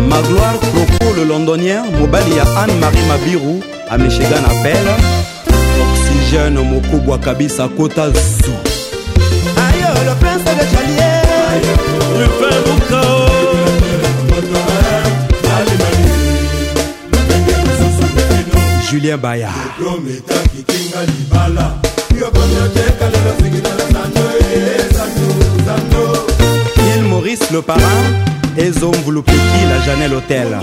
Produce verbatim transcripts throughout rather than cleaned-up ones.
Magloire Croco le londonien, mobali ya Anne-Marie Mabiru à Michigan appelle Oxygène Mokubwa Kabisa Kota Zou. Ayo le prince de Chalier Rufin Bukao Julien Baya Il Maurice le parrain et Zom Vouloupiki la Janelle Hôtel.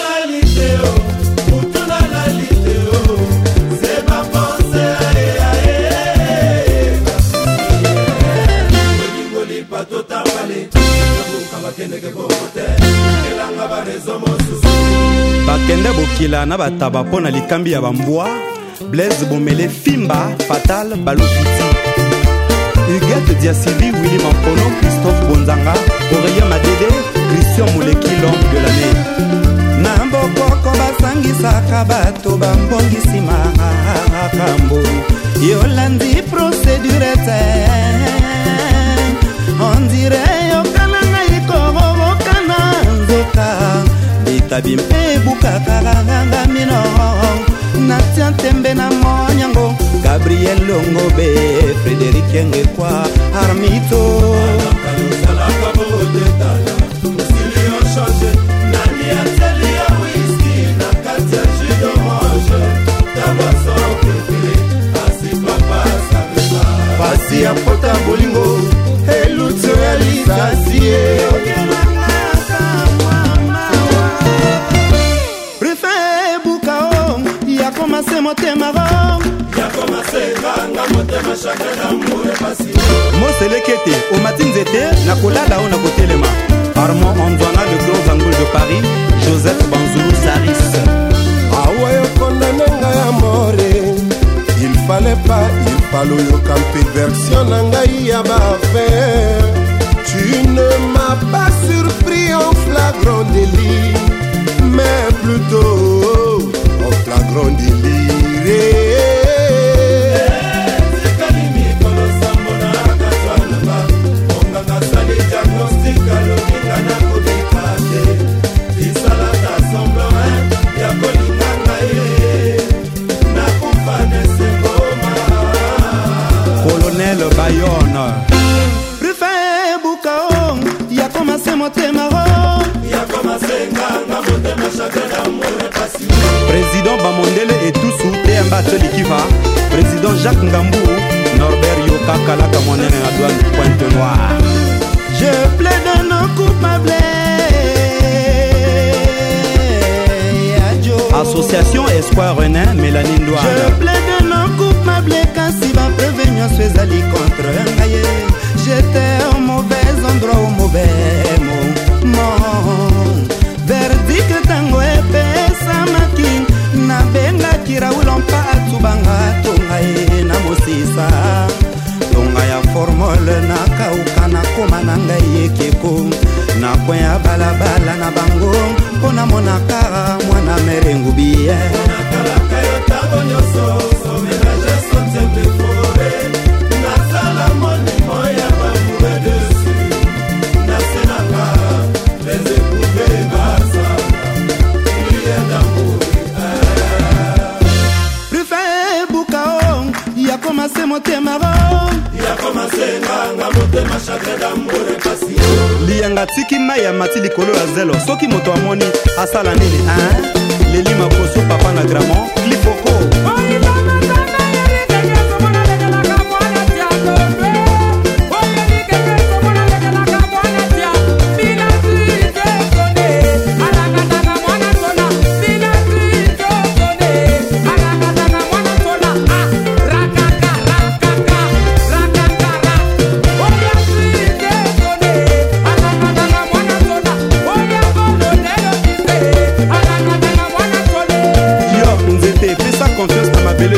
Bakende bokila na bataba pona likambi ya bambwa Blaise Bomele Fimba Fatal Balopiti Huguette Diasivi Willy Mampono Christophe Bonzanga Aurélien Madede Christian Mouleki l'homme de l'année Nambokoko basangisaka bato bambongisi makambo Yolandi procédure te On dirait yokana ngai korobokana nzoka Bitabi mpe buka karanga mino Natia tembe na monyango Gabriel Longobe Frédéric Ngekwa Armito Pasi ya pota bolingo Elutu realizasie Rufin Bukao Yako mase motema rom Yako mase ganga motema chakre d'amour et passion Moselekete o matinzete na kolala o na kotelema Armand Antoine le grand zangoul de Paris Joseph Banzoulou Saris Awayo kondanenga ya more Il fallait pas, il fallait yo camper version nangai ya bafer. Tu ne m'as pas surpris en flagrant délit, mais plutôt en flagrant délire. Colonel Bayonne Rufin Bukao Yako mase motema rom Yako mase nganga motema chakre d'amour et passion Président Bamondele et Toussou Temba Tselikiva Président Jacques Ngambou Norbert Yoka Kalaka Monene à douane Pointe-Noire. Je plaide non coupable Association Espoir René Mélanie Ndouane. Je plaide non coupable Kasi va prévenir ceux alliés contre Ngaye. J'étais au mauvais endroit au mauvais moment. Verdict tango epesa makin na benga kira ulompa atubanga tongaye na mosisa. Tonga ya formule na kauka na koma na ngaye keko. Na kwea balabala na bango Pona monaka mwana merengu biye Mona kalaka yo tango nyoso So ménage son temple fore Na sala moni moya bamoure dessus Na senaka Les éprouver basana Liye d'amour Rufin Bukao Yako mase motema rom Yako mase nganga motema chakre d'amour et passion Lianga tiki maya mati likolo ya zelo Soki moto amoni asala nini hein? Leli makoso papa na gramon Klipoko confiance na mabele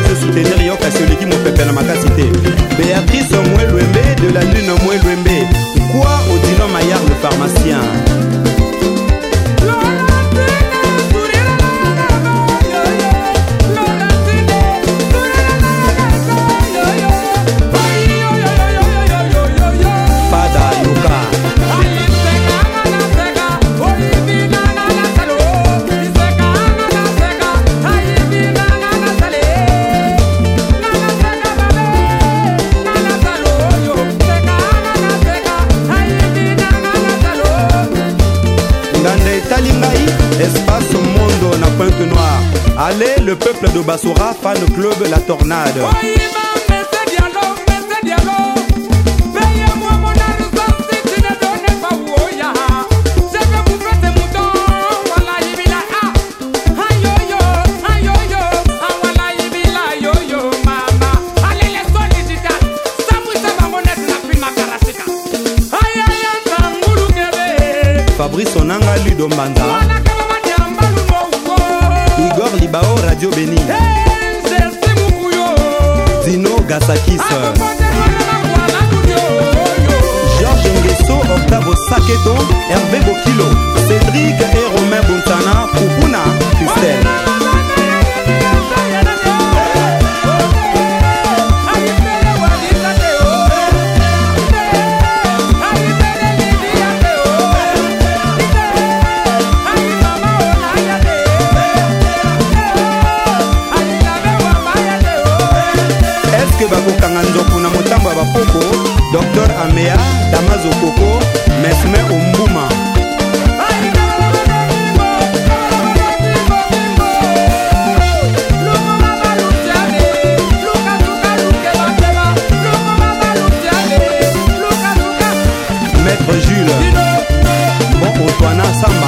botali ngai espace mondo na Pointe Noire. Allez, le peuple de Bassora, fan club La Tornade. Fabrice Onanga Ludo Mbanza, Igor Libao Radio Beni, Dino Gasakis, Georges Nguesso Octavo Saketo, Hervé Bokilo, Cédric et Romain Bontana, Kupuna, Christelle. Bakokanga nzoku na motambo ya bapoko Docteur Amea, Damazo Koko, Mesme Ombuma. Maître Jules, Bon Otoana Samba,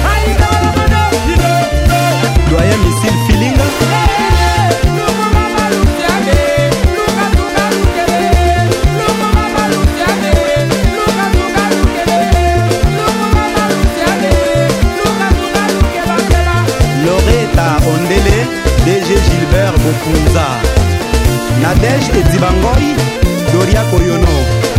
Doyen Missile Feeling, Ondele, D G Gilbert Bopunza, Nadège et Dibangoy, Doria Koyono.